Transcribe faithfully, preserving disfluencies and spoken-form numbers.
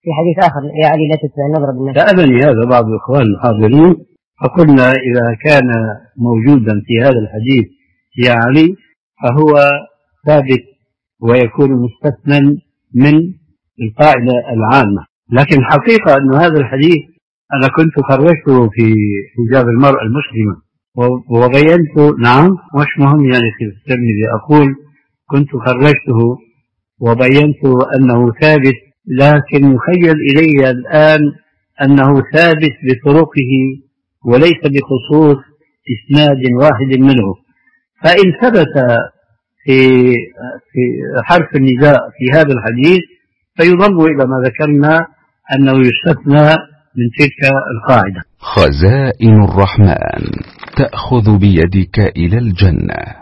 في حديث آخر يا علي لا تتبع النظر بالنفس. سألني هذا بعض الإخوان الحاضرين فقلنا إذا كان موجودا في هذا الحديث يا علي فهو ثابت ويكون مستثنى من القاعدة العامة، لكن الحقيقة أن هذا الحديث أنا كنت خرجته في حجاب المرأة المسلمة وبينت. نعم مش مهم يعني في الترمذي، أقول كنت خرجته وبينت أنه ثابت، لكن يخيل إلي الآن أنه ثابت بطرقه وليس بخصوص إسناد واحد منه. فإن ثبت في في حرف النداء في هذا الحديث فيضم إلى ما ذكرنا أنه يستثنى من تلك القاعدة. خزائن الرحمن تأخذ بيدك إلى الجنة.